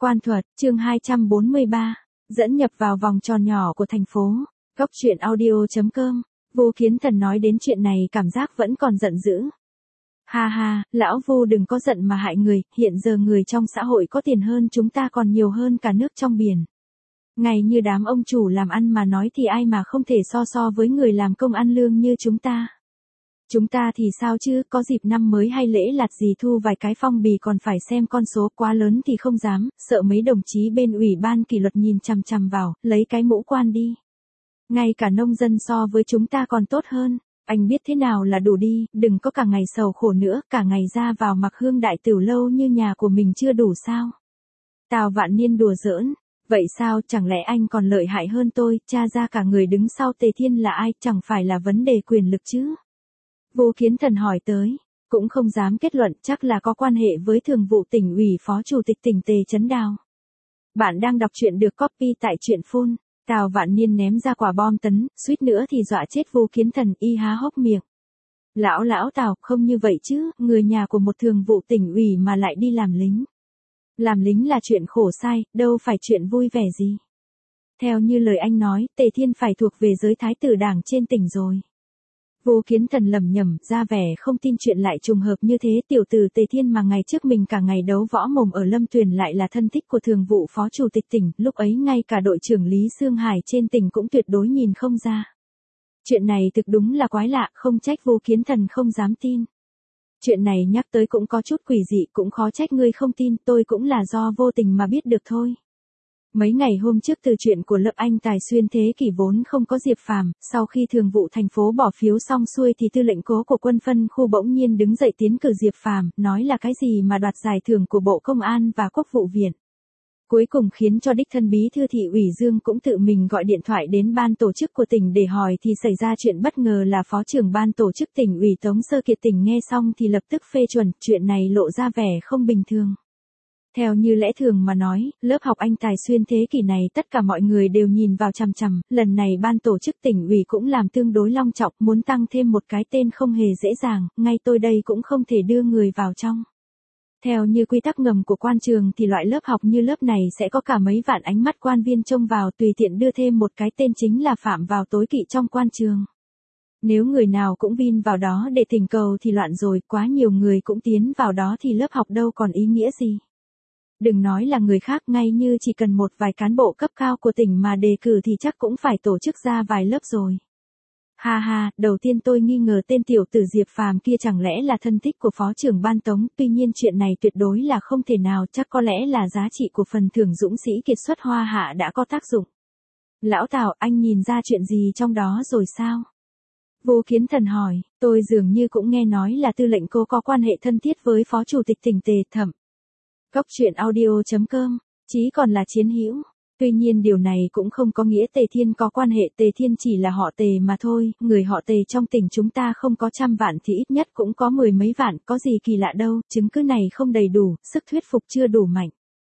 Quan thuật, chương 243, dẫn nhập vào vòng tròn nhỏ của thành phố. Góc truyện audio.com. Vu Kiến Thần nói đến chuyện này cảm giác vẫn còn giận dữ. Ha ha, lão Vu đừng có giận mà hại người, hiện giờ người trong xã hội có tiền hơn chúng ta còn nhiều hơn cả nước trong biển. Ngày như đám ông chủ làm ăn mà nói thì ai mà không thể so với người làm công ăn lương như chúng ta. Chúng ta thì sao chứ, có dịp năm mới hay lễ lạt gì thu vài cái phong bì còn phải xem con số quá lớn thì không dám, sợ mấy đồng chí bên ủy ban kỷ luật nhìn chằm chằm vào, lấy cái mũ quan đi. Ngay cả nông dân so với chúng ta còn tốt hơn, anh biết thế nào là đủ đi, đừng có cả ngày sầu khổ nữa, cả ngày ra vào mặc hương đại tửu lâu như nhà của mình chưa đủ sao. Tào Vạn Niên đùa giỡn, vậy sao, chẳng lẽ anh còn lợi hại hơn tôi, tra ra cả người đứng sau Tề Thiên là ai, chẳng phải là vấn đề quyền lực chứ. Vu Kiến Thần hỏi tới, cũng không dám kết luận, chắc là có quan hệ với thường vụ tỉnh ủy phó chủ tịch tỉnh Tề Chấn Đào. Bạn đang đọc truyện được copy tại truyện phun. Tào Vạn Niên ném ra quả bom tấn, suýt nữa thì dọa chết Vu Kiến Thần, y há hốc miệng. Lão Tào, không như vậy chứ, người nhà của một thường vụ tỉnh ủy mà lại đi làm lính. Làm lính là chuyện khổ sai, đâu phải chuyện vui vẻ gì. Theo như lời anh nói, Tề Thiên phải thuộc về giới thái tử đảng trên tỉnh rồi. Vu Kiến Thần lẩm nhẩm, ra vẻ không tin chuyện lại trùng hợp như thế, tiểu tử Tề Thiên mà ngày trước mình cả ngày đấu võ mồm ở Lâm Tuyền lại là thân thích của thường vụ phó chủ tịch tỉnh, lúc ấy ngay cả đội trưởng Lý Sương Hải trên tỉnh cũng tuyệt đối nhìn không ra. Chuyện này thực đúng là quái lạ, không trách Vu Kiến Thần không dám tin. Chuyện này nhắc tới cũng có chút quỷ dị, cũng khó trách ngươi không tin, tôi cũng là do vô tình mà biết được thôi. Mấy ngày hôm trước từ chuyện của Lập Anh Tài xuyên thế kỷ vốn không có Diệp Phàm, sau khi thường vụ thành phố bỏ phiếu xong xuôi thì tư lệnh cố của quân phân khu bỗng nhiên đứng dậy tiến cử Diệp Phàm, nói là cái gì mà đoạt giải thưởng của Bộ Công an và Quốc vụ viện. Cuối cùng khiến cho đích thân bí thư thị ủy Dương cũng tự mình gọi điện thoại đến ban tổ chức của tỉnh để hỏi thì xảy ra chuyện bất ngờ là phó trưởng ban tổ chức tỉnh ủy Tống Sơ Kiệt tỉnh nghe xong thì lập tức phê chuẩn, chuyện này lộ ra vẻ không bình thường. Theo như lẽ thường mà nói, lớp học Anh Tài xuyên thế kỷ này tất cả mọi người đều nhìn vào chằm chằm, lần này ban tổ chức tỉnh ủy cũng làm tương đối long trọng, muốn tăng thêm một cái tên không hề dễ dàng, ngay tôi đây cũng không thể đưa người vào trong. Theo như quy tắc ngầm của quan trường thì loại lớp học như lớp này sẽ có cả mấy vạn ánh mắt quan viên trông vào, tùy tiện đưa thêm một cái tên chính là phạm vào tối kỵ trong quan trường. Nếu người nào cũng vin vào đó để thỉnh cầu thì loạn rồi, quá nhiều người cũng tiến vào đó thì lớp học đâu còn ý nghĩa gì. Đừng nói là người khác, ngay như chỉ cần một vài cán bộ cấp cao của tỉnh mà đề cử thì chắc cũng phải tổ chức ra vài lớp rồi. Ha ha, đầu tiên tôi nghi ngờ tên tiểu tử Diệp Phàm kia chẳng lẽ là thân thích của phó trưởng ban Tống, tuy nhiên chuyện này tuyệt đối là không thể nào, chắc có lẽ là giá trị của phần thưởng dũng sĩ kiệt xuất Hoa Hạ đã có tác dụng. Lão Tào, anh nhìn ra chuyện gì trong đó rồi sao? Vu Kiến Thần hỏi, tôi dường như cũng nghe nói là tư lệnh cô có quan hệ thân thiết với phó chủ tịch tỉnh Tề Thẩm. Góc truyện audio.com, chí còn là chiến hữu. Tuy nhiên điều này cũng không có nghĩa Tề Thiên có quan hệ, Tề Thiên chỉ là họ Tề mà thôi, người họ Tề trong tỉnh chúng ta không có trăm vạn thì ít nhất cũng có mười mấy vạn, có gì kỳ lạ đâu, chứng cứ này không đầy đủ, sức thuyết phục chưa đủ mạnh.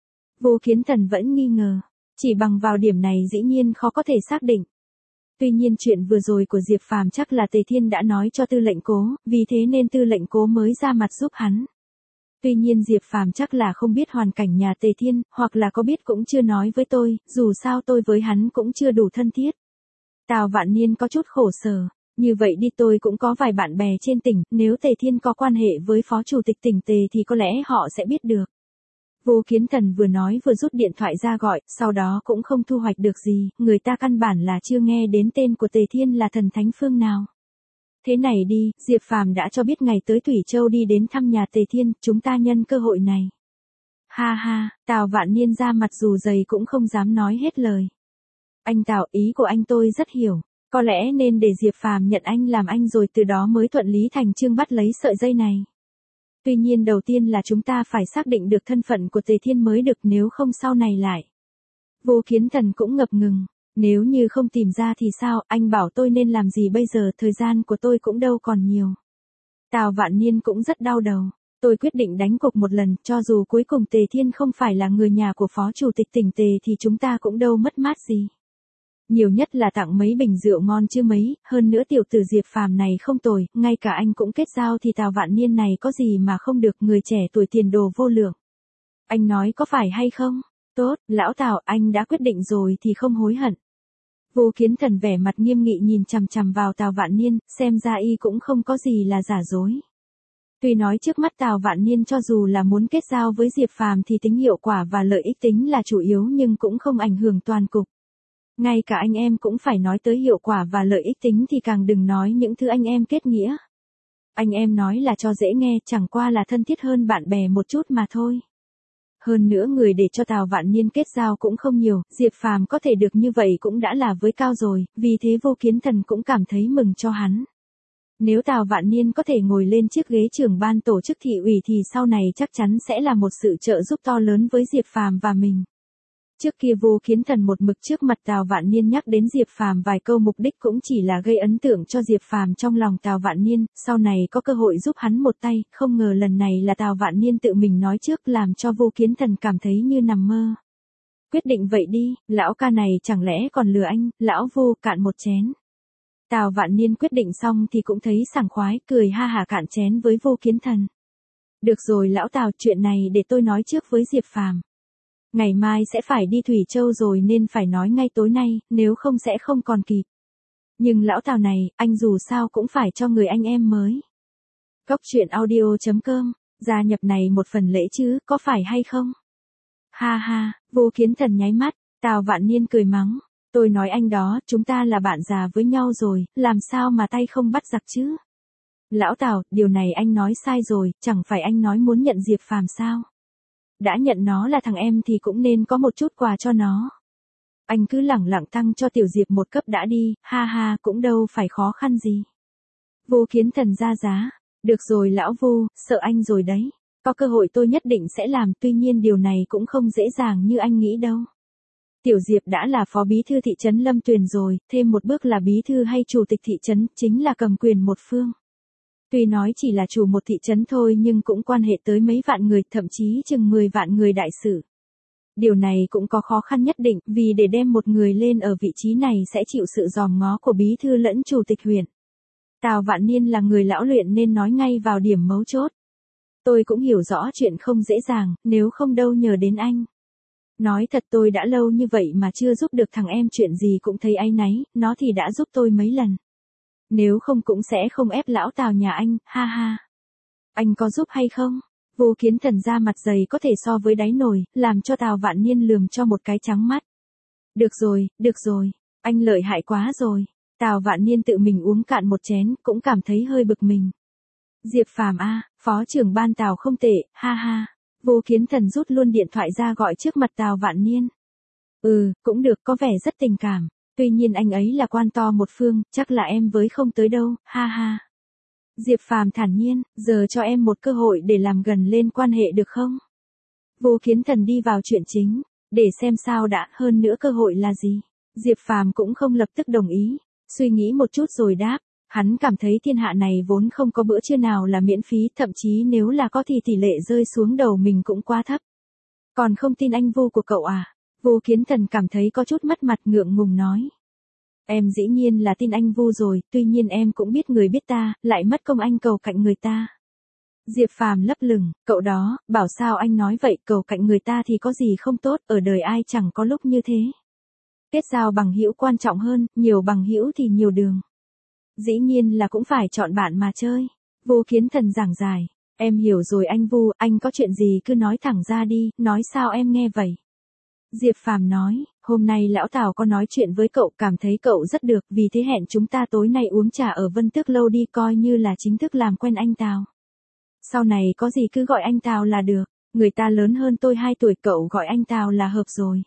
Vu Kiến Thần vẫn nghi ngờ, chỉ bằng vào điểm này dĩ nhiên khó có thể xác định. Tuy nhiên chuyện vừa rồi của Diệp Phàm chắc là Tề Thiên đã nói cho tư lệnh cố, vì thế nên tư lệnh cố mới ra mặt giúp hắn. Tuy nhiên Diệp Phàm chắc là không biết hoàn cảnh nhà Tề Thiên, hoặc là có biết cũng chưa nói với tôi, dù sao tôi với hắn cũng chưa đủ thân thiết. Tào Vạn Niên có chút khổ sở, như vậy đi tôi cũng có vài bạn bè trên tỉnh, nếu Tề Thiên có quan hệ với phó chủ tịch tỉnh Tề thì có lẽ họ sẽ biết được. Vu Kiến Thần vừa nói vừa rút điện thoại ra gọi, sau đó cũng không thu hoạch được gì, người ta căn bản là chưa nghe đến tên của Tề Thiên là thần thánh phương nào. Thế này đi, Diệp Phàm đã cho biết ngày tới Thủy Châu đi đến thăm nhà Tề Thiên, chúng ta nhân cơ hội này. Ha ha, Tào Vạn Niên ra mặt dù dày cũng không dám nói hết lời. Anh Tào, ý của anh tôi rất hiểu, có lẽ nên để Diệp Phàm nhận anh làm anh rồi từ đó mới thuận lý thành chương bắt lấy sợi dây này. Tuy nhiên đầu tiên là chúng ta phải xác định được thân phận của Tề Thiên mới được, nếu không sau này lại. Vu Kiến Thần cũng ngập ngừng. Nếu như không tìm ra thì sao, anh bảo tôi nên làm gì bây giờ, thời gian của tôi cũng đâu còn nhiều. Tào Vạn Niên cũng rất đau đầu, tôi quyết định đánh cuộc một lần, cho dù cuối cùng Tề Thiên không phải là người nhà của phó chủ tịch tỉnh Tề thì chúng ta cũng đâu mất mát gì. Nhiều nhất là tặng mấy bình rượu ngon chứ mấy, hơn nữa tiểu tử Diệp Phàm này không tồi, ngay cả anh cũng kết giao thì Tào Vạn Niên này có gì mà không được, người trẻ tuổi tiền đồ vô lượng. Anh nói có phải hay không? Tốt, lão Tào, anh đã quyết định rồi thì không hối hận. Vô Kiến Thần vẻ mặt nghiêm nghị nhìn chằm chằm vào Tào Vạn Niên, xem ra y cũng không có gì là giả dối. Tuy nói trước mắt Tào Vạn Niên cho dù là muốn kết giao với Diệp Phàm thì tính hiệu quả và lợi ích tính là chủ yếu nhưng cũng không ảnh hưởng toàn cục. Ngay cả anh em cũng phải nói tới hiệu quả và lợi ích tính thì càng đừng nói những thứ anh em kết nghĩa. Anh em nói là cho dễ nghe, chẳng qua là thân thiết hơn bạn bè một chút mà thôi. Hơn nữa người để cho Tào Vạn Niên kết giao cũng không nhiều, Diệp Phàm có thể được như vậy cũng đã là với cao rồi, vì thế Vô Kiến Thần cũng cảm thấy mừng cho hắn. Nếu Tào Vạn Niên có thể ngồi lên chiếc ghế trưởng ban tổ chức thị ủy thì sau này chắc chắn sẽ là một sự trợ giúp to lớn với Diệp Phàm và mình. Trước kia Vô Kiến Thần một mực trước mặt Tào Vạn Niên nhắc đến Diệp Phàm vài câu, mục đích cũng chỉ là gây ấn tượng cho Diệp Phàm trong lòng Tào Vạn Niên, sau này có cơ hội giúp hắn một tay, không ngờ lần này là Tào Vạn Niên tự mình nói trước làm cho Vô Kiến Thần cảm thấy như nằm mơ. Quyết định vậy đi, lão ca này chẳng lẽ còn lừa anh, lão Vô, cạn một chén. Tào Vạn Niên quyết định xong thì cũng thấy sảng khoái, cười ha hả cạn chén với Vô Kiến Thần. Được rồi lão Tào, chuyện này để tôi nói trước với Diệp Phàm. Ngày mai sẽ phải đi Thủy Châu rồi nên phải nói ngay tối nay, nếu không sẽ không còn kịp. Nhưng lão Tào này, anh dù sao cũng phải cho người anh em mới. Cóc truyện audio.com, gia nhập này một phần lễ chứ, có phải hay không? Ha ha, Vô Kiến Thần nháy mắt, Tào Vạn Niên cười mắng. Tôi nói anh đó, chúng ta là bạn già với nhau rồi, làm sao mà tay không bắt giặc chứ? Lão Tào, điều này anh nói sai rồi, chẳng phải anh nói muốn nhận Diệp Phàm sao? Đã nhận nó là thằng em thì cũng nên có một chút quà cho nó. Anh cứ lẳng lặng tăng cho Tiểu Diệp một cấp đã đi, ha ha, cũng đâu phải khó khăn gì. Vô Kiến Thần ra giá. Được rồi lão Vô, sợ anh rồi đấy. Có cơ hội tôi nhất định sẽ làm, tuy nhiên điều này cũng không dễ dàng như anh nghĩ đâu. Tiểu Diệp đã là phó bí thư thị trấn Lâm Tuyền rồi, thêm một bước là bí thư hay chủ tịch thị trấn, chính là cầm quyền một phương. Tuy nói chỉ là chủ một thị trấn thôi nhưng cũng quan hệ tới mấy vạn người, thậm chí chừng 10 vạn người đại sử. Điều này cũng có khó khăn nhất định, vì để đem một người lên ở vị trí này sẽ chịu sự dòm ngó của bí thư lẫn chủ tịch huyện. Tào Vạn Niên là người lão luyện nên nói ngay vào điểm mấu chốt. Tôi cũng hiểu rõ chuyện không dễ dàng, nếu không đâu nhờ đến anh. Nói thật tôi đã lâu như vậy mà chưa giúp được thằng em chuyện gì cũng thấy áy náy, nó thì đã giúp tôi mấy lần. Nếu không cũng sẽ không ép lão Tào nhà anh, ha ha. Anh có giúp hay không? Vô Kiến Thần ra mặt dày có thể so với đáy nồi, làm cho Tào Vạn Niên lườm cho một cái trắng mắt. Được rồi, anh lợi hại quá rồi. Tào Vạn Niên tự mình uống cạn một chén, cũng cảm thấy hơi bực mình. Diệp Phàm a, phó trưởng ban Tào không tệ, ha ha. Vô Kiến Thần rút luôn điện thoại ra gọi trước mặt Tào Vạn Niên. Cũng được, có vẻ rất tình cảm. Tuy nhiên anh ấy là quan to một phương, chắc là em với không tới đâu, ha ha. Diệp Phàm thản nhiên, giờ cho em một cơ hội để làm gần lên quan hệ được không? Vô Kiến Thần đi vào chuyện chính, để xem sao đã, hơn nữa cơ hội là gì? Diệp Phàm cũng không lập tức đồng ý, suy nghĩ một chút rồi đáp, hắn cảm thấy thiên hạ này vốn không có bữa trưa nào là miễn phí, thậm chí nếu là có thì tỷ lệ rơi xuống đầu mình cũng quá thấp. Còn không tin anh Vô của cậu à? Vô Kiến Thần cảm thấy có chút mất mặt, ngượng ngùng nói. Em dĩ nhiên là tin anh Vô rồi, tuy nhiên em cũng biết người biết ta, lại mất công anh cầu cạnh người ta. Diệp Phàm lấp lửng, cậu đó, bảo sao anh nói vậy, cầu cạnh người ta thì có gì không tốt, ở đời ai chẳng có lúc như thế. Kết giao bằng hữu quan trọng hơn, nhiều bằng hữu thì nhiều đường. Dĩ nhiên là cũng phải chọn bạn mà chơi. Vô Kiến Thần giảng giải, em hiểu rồi anh Vô, anh có chuyện gì cứ nói thẳng ra đi, nói sao em nghe vậy. Diệp Phàm nói, hôm nay lão Tào có nói chuyện với cậu, cảm thấy cậu rất được, vì thế hẹn chúng ta tối nay uống trà ở Vân Tước Lâu đi, coi như là chính thức làm quen anh Tào. Sau này có gì cứ gọi anh Tào là được, người ta lớn hơn tôi 2 tuổi, cậu gọi anh Tào là hợp rồi.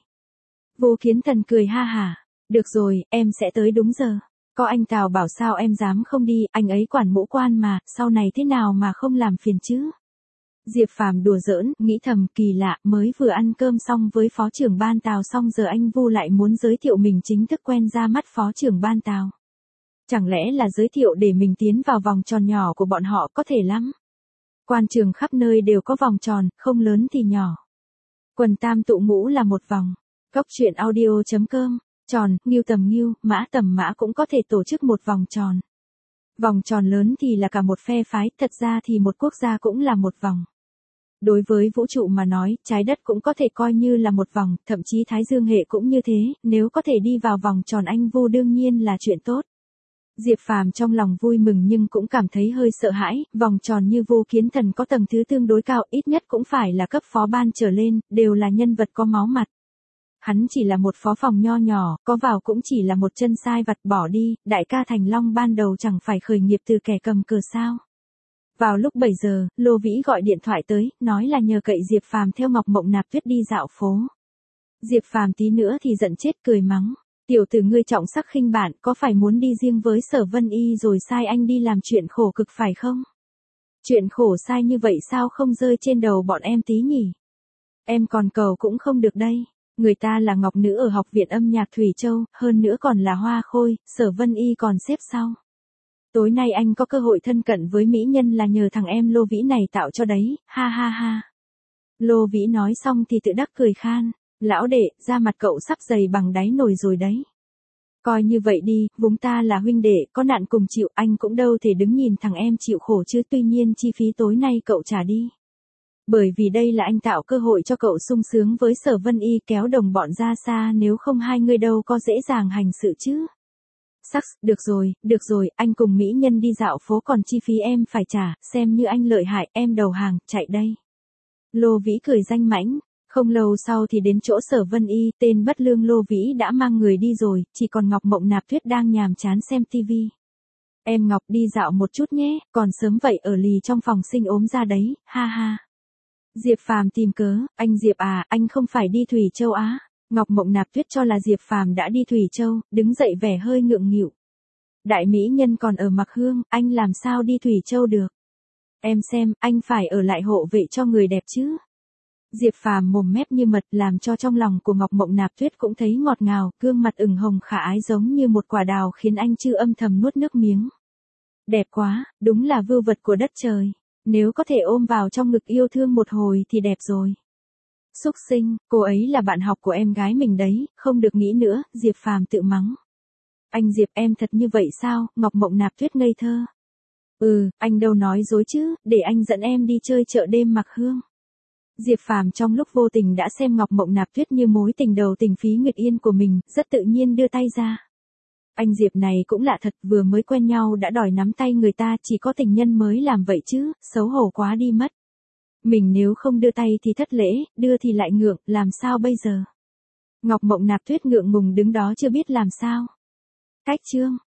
Vô Kiến Thần cười ha hả, được rồi, em sẽ tới đúng giờ. Có anh Tào bảo sao em dám không đi, anh ấy quản mũ quan mà, sau này thế nào mà không làm phiền chứ. Diệp Phàm đùa giỡn, nghĩ thầm kỳ lạ, mới vừa ăn cơm xong với phó trưởng ban Tào xong giờ anh Vu lại muốn giới thiệu mình chính thức quen ra mắt phó trưởng ban Tào. Chẳng lẽ là giới thiệu để mình tiến vào vòng tròn nhỏ của bọn họ, có thể lắm. Quan trường khắp nơi đều có vòng tròn, không lớn thì nhỏ. Quần tam tụ ngũ là một vòng. Cóc truyện audio.com, tròn, ngưu tầm ngưu, mã tầm mã cũng có thể tổ chức một vòng tròn. Vòng tròn lớn thì là cả một phe phái, thật ra thì một quốc gia cũng là một vòng. Đối với vũ trụ mà nói, trái đất cũng có thể coi như là một vòng, thậm chí Thái Dương hệ cũng như thế, nếu có thể đi vào vòng tròn anh Vu đương nhiên là chuyện tốt. Diệp Phàm trong lòng vui mừng nhưng cũng cảm thấy hơi sợ hãi, vòng tròn như Vô Kiến Thần có tầng thứ tương đối cao, ít nhất cũng phải là cấp phó ban trở lên, đều là nhân vật có máu mặt. Hắn chỉ là một phó phòng nho nhỏ, có vào cũng chỉ là một chân sai vặt bỏ đi, đại ca Thành Long ban đầu chẳng phải khởi nghiệp từ kẻ cầm cờ sao. Vào lúc 7 giờ, Lô Vĩ gọi điện thoại tới, nói là nhờ cậy Diệp Phàm theo Ngọc Mộng Nạp Tuyết đi dạo phố. Diệp Phàm tí nữa thì giận chết cười mắng. Tiểu tử ngươi trọng sắc khinh bạn, có phải muốn đi riêng với Sở Vân Y rồi sai anh đi làm chuyện khổ cực phải không? Chuyện khổ sai như vậy sao không rơi trên đầu bọn em tí nhỉ? Em còn cầu cũng không được đây. Người ta là ngọc nữ ở Học viện âm nhạc Thủy Châu, hơn nữa còn là hoa khôi, Sở Vân Y còn xếp sau. Tối nay anh có cơ hội thân cận với mỹ nhân là nhờ thằng em Lô Vĩ này tạo cho đấy, ha ha ha. Lô Vĩ nói xong thì tự đắc cười khan. Lão đệ, da mặt cậu sắp dày bằng đáy nồi rồi đấy. Coi như vậy đi, vốn ta là huynh đệ, có nạn cùng chịu, anh cũng đâu thể đứng nhìn thằng em chịu khổ chứ, tuy nhiên chi phí tối nay cậu trả đi. Bởi vì đây là anh tạo cơ hội cho cậu sung sướng với Sở Vân Y, kéo đồng bọn ra xa, nếu không hai người đâu có dễ dàng hành sự chứ. Được rồi, anh cùng mỹ nhân đi dạo phố còn chi phí em phải trả, xem như anh lợi hại, em đầu hàng, chạy đây. Lô Vĩ cười danh mãnh. Không lâu sau thì đến chỗ Sở Vân Y, tên bất lương Lô Vĩ đã mang người đi rồi, chỉ còn Ngọc Mộng Nạp Tuyết đang nhàm chán xem tivi. Em Ngọc đi dạo một chút nhé, còn sớm vậy ở lì trong phòng sinh ốm ra đấy, ha ha. Diệp Phàm tìm cớ, anh Diệp à, anh không phải đi Thủy Châu á. Ngọc Mộng Nạp Tuyết cho là Diệp Phàm đã đi Thủy Châu, đứng dậy vẻ hơi ngượng nghịu. Đại mỹ nhân còn ở Mặc Hương, anh làm sao đi Thủy Châu được? Em xem, anh phải ở lại hộ vệ cho người đẹp chứ. Diệp Phàm mồm mép như mật làm cho trong lòng của Ngọc Mộng Nạp Tuyết cũng thấy ngọt ngào, gương mặt ửng hồng khả ái giống như một quả đào khiến anh Chư âm thầm nuốt nước miếng. Đẹp quá, đúng là vưu vật của đất trời. Nếu có thể ôm vào trong ngực yêu thương một hồi thì đẹp rồi. Xúc sinh, cô ấy là bạn học của em gái mình đấy, không được nghĩ nữa, Diệp Phàm tự mắng. Anh Diệp em thật như vậy sao, Ngọc Mộng Nạp Tuyết ngây thơ. Anh đâu nói dối chứ, để anh dẫn em đi chơi chợ đêm Mặc Hương. Diệp Phàm trong lúc vô tình đã xem Ngọc Mộng Nạp Tuyết như mối tình đầu tình phí nguyệt yên của mình, rất tự nhiên đưa tay ra. Anh Diệp này cũng lạ thật, vừa mới quen nhau đã đòi nắm tay người ta, chỉ có tình nhân mới làm vậy chứ, xấu hổ quá đi mất. Mình nếu không đưa tay thì thất lễ, đưa thì lại ngượng, làm sao bây giờ? Ngọc Mộng Nạp Tuyết ngượng ngùng đứng đó chưa biết làm sao. Cách chương.